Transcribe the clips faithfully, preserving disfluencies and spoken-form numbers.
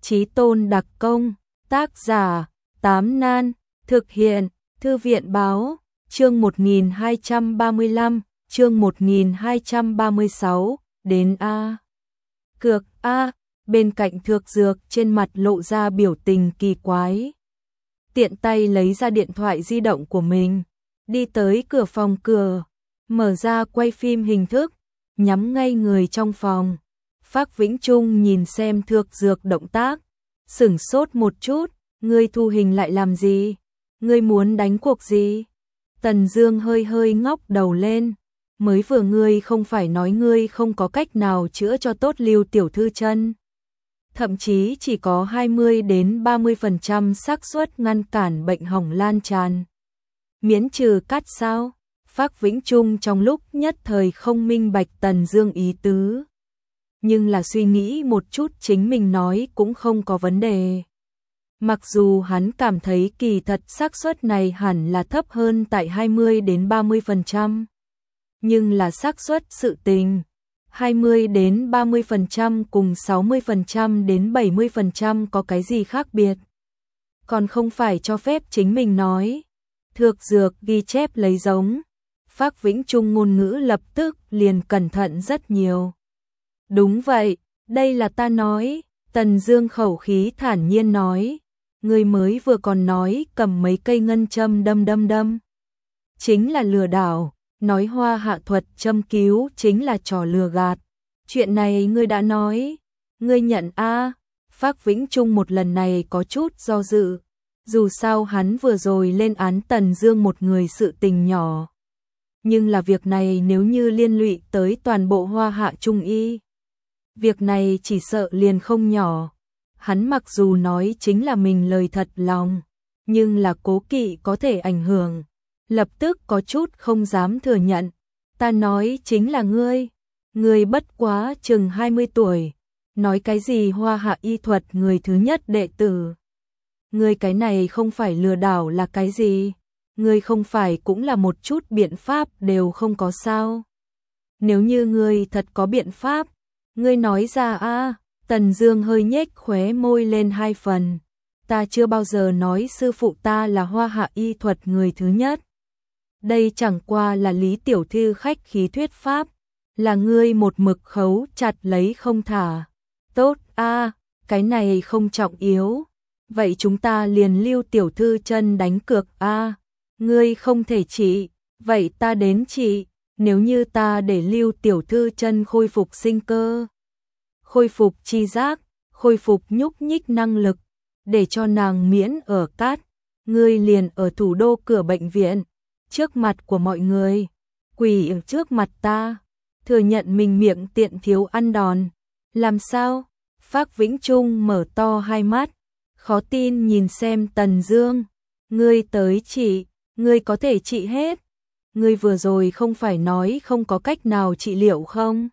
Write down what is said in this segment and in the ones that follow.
Chí tôn đặc công, tác giả, Tám Nan, thực hiện, Thư viện báo, chương một nghìn hai trăm ba mươi lăm, chương một nghìn hai trăm ba mươi sáu, đến A. Cược A, bên cạnh Thược Dược trên mặt lộ ra biểu tình kỳ quái. Tiện tay lấy ra điện thoại di động của mình, đi tới cửa phòng cửa, mở ra quay phim hình thức, nhắm ngay người trong phòng. Phác Vĩnh Trung nhìn xem Thược Dược động tác, sửng sốt một chút, ngươi thu hình lại làm gì? Ngươi muốn đánh cuộc gì? Tần Dương hơi hơi ngóc đầu lên, mới vừa ngươi không phải nói ngươi không có cách nào chữa cho tốt Lưu tiểu thư chân, thậm chí chỉ có hai mươi đến ba mươi phần trăm xác suất ngăn cản bệnh hỏng lan tràn, miễn trừ cắt sao? Phác Vĩnh Trung trong lúc nhất thời không minh bạch Tần Dương ý tứ, nhưng là suy nghĩ một chút chính mình nói cũng không có vấn đề. Mặc dù hắn cảm thấy kỳ thật xác suất này hẳn là thấp hơn tại hai mươi đến ba mươi phần trăm, nhưng là xác suất sự tình hai mươi đến ba mươi phần trăm cùng sáu mươi phần trăm đến bảy mươi phần trăm có cái gì khác biệt? Còn không phải cho phép chính mình nói. Thược Dược ghi chép lấy giống. Phác Vĩnh Trung ngôn ngữ lập tức liền cẩn thận rất nhiều. Đúng vậy, đây là ta nói. Tần Dương khẩu khí thản nhiên nói. Người mới vừa còn nói cầm mấy cây ngân châm đâm đâm đâm. Chính là lừa đảo, nói hoa hạ thuật châm cứu chính là trò lừa gạt. Chuyện này ngươi đã nói, ngươi nhận a? Phác Vĩnh Trung một lần này có chút do dự. Dù sao hắn vừa rồi lên án Tần Dương một người sự tình nhỏ, nhưng là việc này nếu như liên lụy tới toàn bộ Hoa Hạ Trung y, việc này chỉ sợ liền không nhỏ. Hắn mặc dù nói chính là mình lời thật lòng, nhưng là cố kỵ có thể ảnh hưởng, lập tức có chút không dám thừa nhận. Ta nói chính là ngươi, ngươi bất quá chừng hai mươi tuổi, nói cái gì Hoa Hạ y thuật người thứ nhất đệ tử. Ngươi cái này không phải lừa đảo là cái gì? Ngươi không phải cũng là một chút biện pháp đều không có sao? Nếu như ngươi thật có biện pháp, ngươi nói ra a. Tần Dương hơi nhếch khóe môi lên hai phần. Ta chưa bao giờ nói sư phụ ta là Hoa Hạ y thuật người thứ nhất. Đây chẳng qua là Lý tiểu thư khách khí thuyết pháp, là ngươi một mực khấu chặt lấy không thả. Tốt a, cái này không trọng yếu. Vậy chúng ta liền Lưu tiểu thư chân đánh cược a. Ngươi không thể trị, vậy ta đến trị. Nếu như ta để Lưu tiểu thư chân khôi phục sinh cơ, khôi phục chi giác, khôi phục nhúc nhích năng lực, để cho nàng miễn ở cát, ngươi liền ở thủ đô cửa bệnh viện, trước mặt của mọi người, quỳ ở trước mặt ta, thừa nhận mình miệng tiện thiếu ăn đòn. Làm sao? Phác Vĩnh Trung mở to hai mắt, khó tin nhìn xem Tần Dương. Ngươi tới trị, ngươi có thể trị hết. Ngươi vừa rồi không phải nói không có cách nào trị liệu không?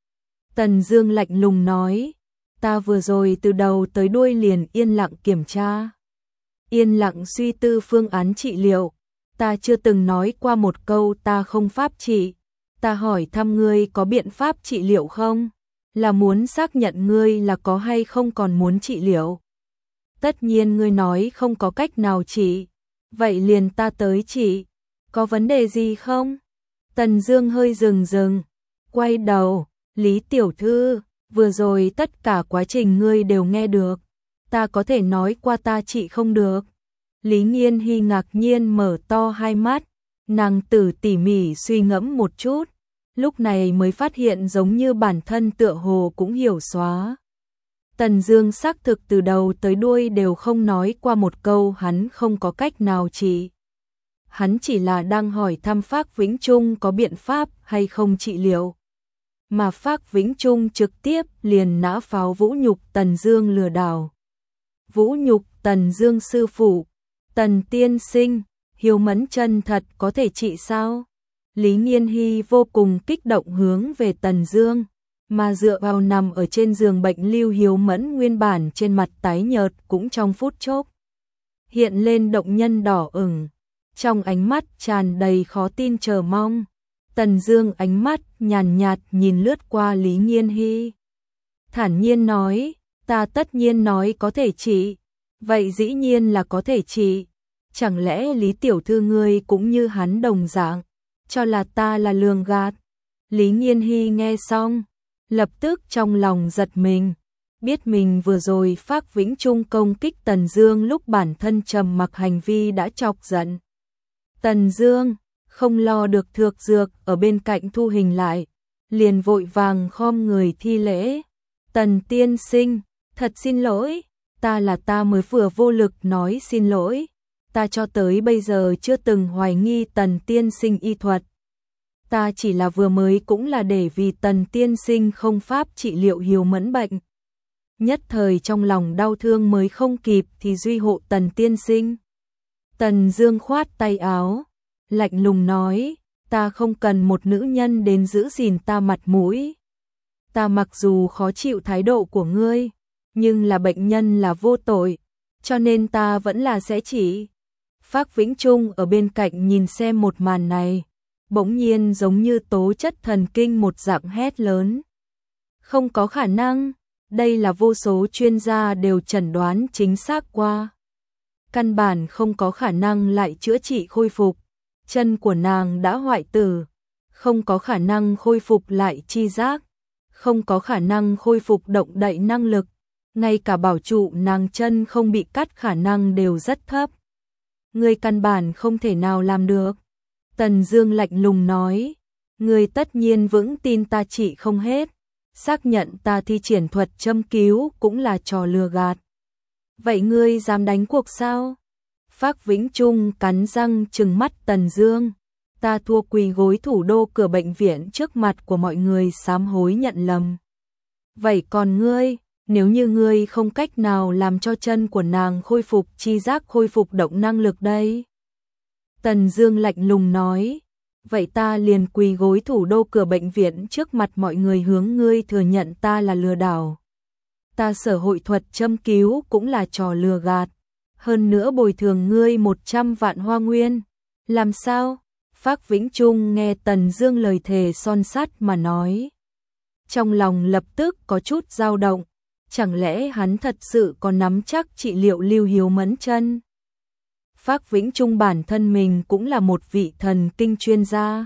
Tần Dương lạnh lùng nói, ta vừa rồi từ đầu tới đuôi liền yên lặng kiểm tra, yên lặng suy tư phương án trị liệu, ta chưa từng nói qua một câu ta không pháp trị. Ta hỏi thăm ngươi có biện pháp trị liệu không? Là muốn xác nhận ngươi là có hay không còn muốn trị liệu. Tất nhiên ngươi nói không có cách nào trị, vậy liền ta tới trị. Có vấn đề gì không? Tần Dương hơi dừng dừng, quay đầu. Lý tiểu thư, vừa rồi tất cả quá trình ngươi đều nghe được, ta có thể nói qua ta trị không được. Lý Nghiên Hy ngạc nhiên mở to hai mắt, nàng tử tỉ mỉ suy ngẫm một chút, lúc này mới phát hiện giống như bản thân tựa hồ cũng hiểu xóa. Tần Dương xác thực từ đầu tới đuôi đều không nói qua một câu hắn không có cách nào trị. Hắn chỉ là đang hỏi thăm Phác Vĩnh Trung có biện pháp hay không trị liệu. Mà Phác Vĩnh Trung trực tiếp liền nã pháo vũ nhục Tần Dương lừa đảo. Vũ nhục Tần Dương sư phụ, Tần tiên sinh, Hiếu Mẫn chân thật có thể trị sao? Lý Nghiên Hy vô cùng kích động hướng về Tần Dương, mà dựa vào nằm ở trên giường bệnh Lưu Hiếu Mẫn nguyên bản trên mặt tái nhợt cũng trong phút chốc hiện lên động nhân đỏ ửng, trong ánh mắt tràn đầy khó tin chờ mong. Tần Dương ánh mắt nhàn nhạt nhìn lướt qua Lý Nghiên Hy, thản nhiên nói, Ta tất nhiên nói có thể trị. Vậy dĩ nhiên là có thể trị. Chẳng lẽ Lý tiểu thư ngươi cũng như hắn đồng dạng, cho là ta là lường gạt? Lý Nghiên Hy nghe xong, lập tức trong lòng giật mình, biết mình vừa rồi Phác Vĩnh Trung công kích Tần Dương lúc bản thân trầm mặc hành vi đã chọc giận. Tần Dương không lo được thược dược ở bên cạnh thu hình lại, liền vội vàng khom người thi lễ. Tần tiên sinh, thật xin lỗi, ta là ta mới vừa vô lực nói xin lỗi. Ta cho tới bây giờ chưa từng hoài nghi Tần tiên sinh y thuật. Ta chỉ là vừa mới cũng là để vì Tần tiên sinh không pháp trị liệu Hiếu Mẫn bệnh. Nhất thời trong lòng đau thương mới không kịp thì duy hộ Tần tiên sinh. Tần Dương khoát tay áo, lạnh lùng nói, ta không cần một nữ nhân đến giữ gìn ta mặt mũi. Ta mặc dù khó chịu thái độ của ngươi, nhưng là bệnh nhân là vô tội, cho nên ta vẫn là sẽ chỉ. Phác Vĩnh Trung ở bên cạnh nhìn xem một màn này, bỗng nhiên giống như tố chất thần kinh một dạng hét lớn. Không có khả năng, đây là vô số chuyên gia đều chẩn đoán chính xác qua. Căn bản không có khả năng lại chữa trị khôi phục, chân của nàng đã hoại tử, không có khả năng khôi phục lại chi giác, không có khả năng khôi phục động đậy năng lực, ngay cả bảo trụ nàng chân không bị cắt khả năng đều rất thấp. Ngươi căn bản không thể nào làm được. Tần Dương lạnh lùng nói, ngươi tất nhiên vững tin ta trị không hết, xác nhận ta thi triển thuật châm cứu cũng là trò lừa gạt. Vậy ngươi dám đánh cuộc sao? Phác Vĩnh Trung cắn răng trừng mắt Tần Dương, ta thua quỳ gối thủ đô cửa bệnh viện trước mặt của mọi người sám hối nhận lầm. Vậy còn ngươi, nếu như ngươi không cách nào làm cho chân của nàng khôi phục chi giác khôi phục động năng lực đây? Tần Dương lạnh lùng nói, vậy ta liền quỳ gối thủ đô cửa bệnh viện trước mặt mọi người hướng ngươi thừa nhận ta là lừa đảo. Ta sở hội thuật châm cứu cũng là trò lừa gạt, hơn nữa bồi thường ngươi một trăm vạn hoa nguyên. Làm sao? Phác Vĩnh Trung nghe Tần Dương lời thề son sắt mà nói, trong lòng lập tức có chút dao động, chẳng lẽ hắn thật sự có nắm chắc trị liệu Lưu Hiếu Mẫn chân? Phác Vĩnh Trung bản thân mình cũng là một vị thần kinh chuyên gia.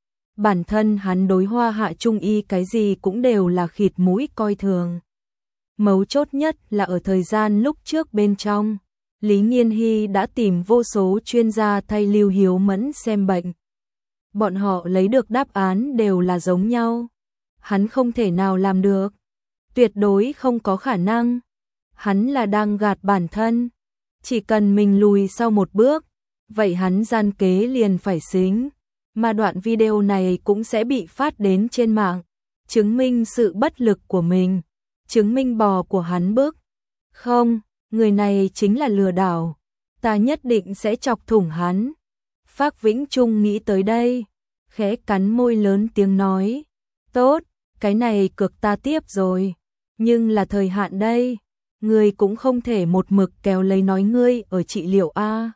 Bản thân hắn đối Hoa Hạ trung y cái gì cũng đều là khịt mũi coi thường. Mấu chốt nhất là ở thời gian lúc trước bên trong, Lý Nghiên Hy đã tìm vô số chuyên gia thay Lưu Hiếu Mẫn xem bệnh. Bọn họ lấy được đáp án đều là giống nhau. Hắn không thể nào làm được. Tuyệt đối không có khả năng. Hắn là đang gạt bản thân. Chỉ cần mình lùi sau một bước, vậy hắn gian kế liền phải xính. Mà đoạn video này cũng sẽ bị phát đến trên mạng, chứng minh sự bất lực của mình, chứng minh bò của hắn bước. Không, người này chính là lừa đảo. Ta nhất định sẽ chọc thủng hắn. Phác Vĩnh Trung nghĩ tới đây, khẽ cắn môi lớn tiếng nói, tốt, cái này cược ta tiếp rồi, nhưng là thời hạn đây, ngươi cũng không thể một mực kéo lấy nói ngươi ở trị liệu a.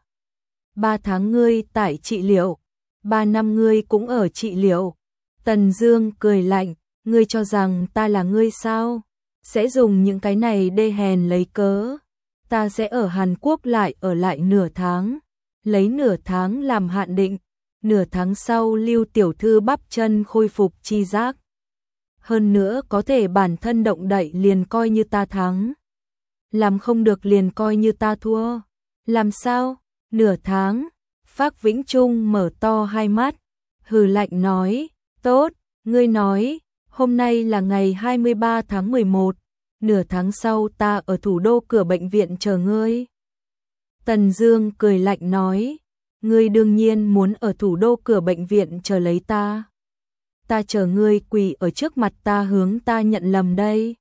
Ba tháng ngươi tại trị liệu, ba năm ngươi cũng ở trị liệu. Tần Dương cười lạnh, ngươi cho rằng ta là ngươi sao? Sẽ dùng những cái này đê hèn lấy cớ. Ta sẽ ở Hàn Quốc lại ở lại nửa tháng, lấy nửa tháng làm hạn định, nửa tháng sau Lưu tiểu thư bắp chân khôi phục chi giác. Hơn nữa có thể bản thân động đậy liền coi như ta thắng. Làm không được liền coi như ta thua. Làm sao? Nửa tháng. Phác Vĩnh Trung mở to hai mắt, hừ lạnh nói, tốt, ngươi nói, hôm nay là ngày hai mươi ba tháng mười một, nửa tháng sau ta ở thủ đô cửa bệnh viện chờ ngươi. Tần Dương cười lạnh nói, ngươi đương nhiên muốn ở thủ đô cửa bệnh viện chờ lấy ta. Ta chờ ngươi quỳ ở trước mặt ta hướng ta nhận lầm đây.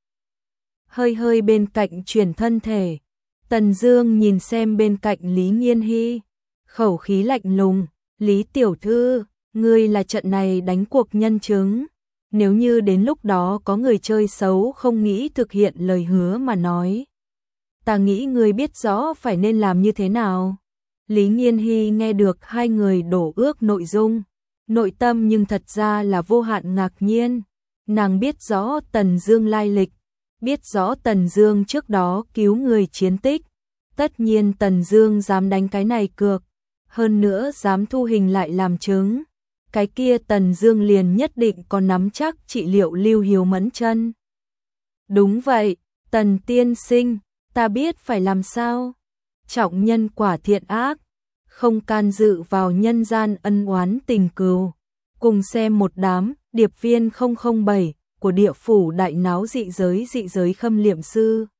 Hơi hơi bên cạnh chuyển thân thể, Tần Dương nhìn xem bên cạnh Lý Nghiên Hy, khẩu khí lạnh lùng, Lý tiểu thư, ngươi là trận này đánh cuộc nhân chứng. Nếu như đến lúc đó có người chơi xấu không nghĩ thực hiện lời hứa mà nói, ta nghĩ ngươi biết rõ phải nên làm như thế nào. Lý Nghiên Hy nghe được hai người đổ ước nội dung, nội tâm nhưng thật ra là vô hạn ngạc nhiên. Nàng biết rõ Tần Dương lai lịch, biết rõ Tần Dương trước đó cứu người chiến tích, tất nhiên Tần Dương dám đánh cái này cược, hơn nữa dám thu hình lại làm chứng, cái kia Tần Dương liền nhất định có nắm chắc trị liệu Lưu Hiếu Mẫn chân. Đúng vậy, Tần tiên sinh, ta biết phải làm sao. Trọng nhân quả thiện ác, không can dự vào nhân gian ân oán tình cừu. Cùng xem một đám điệp viên không không bảy của địa phủ đại náo dị giới dị giới khâm liệm sư.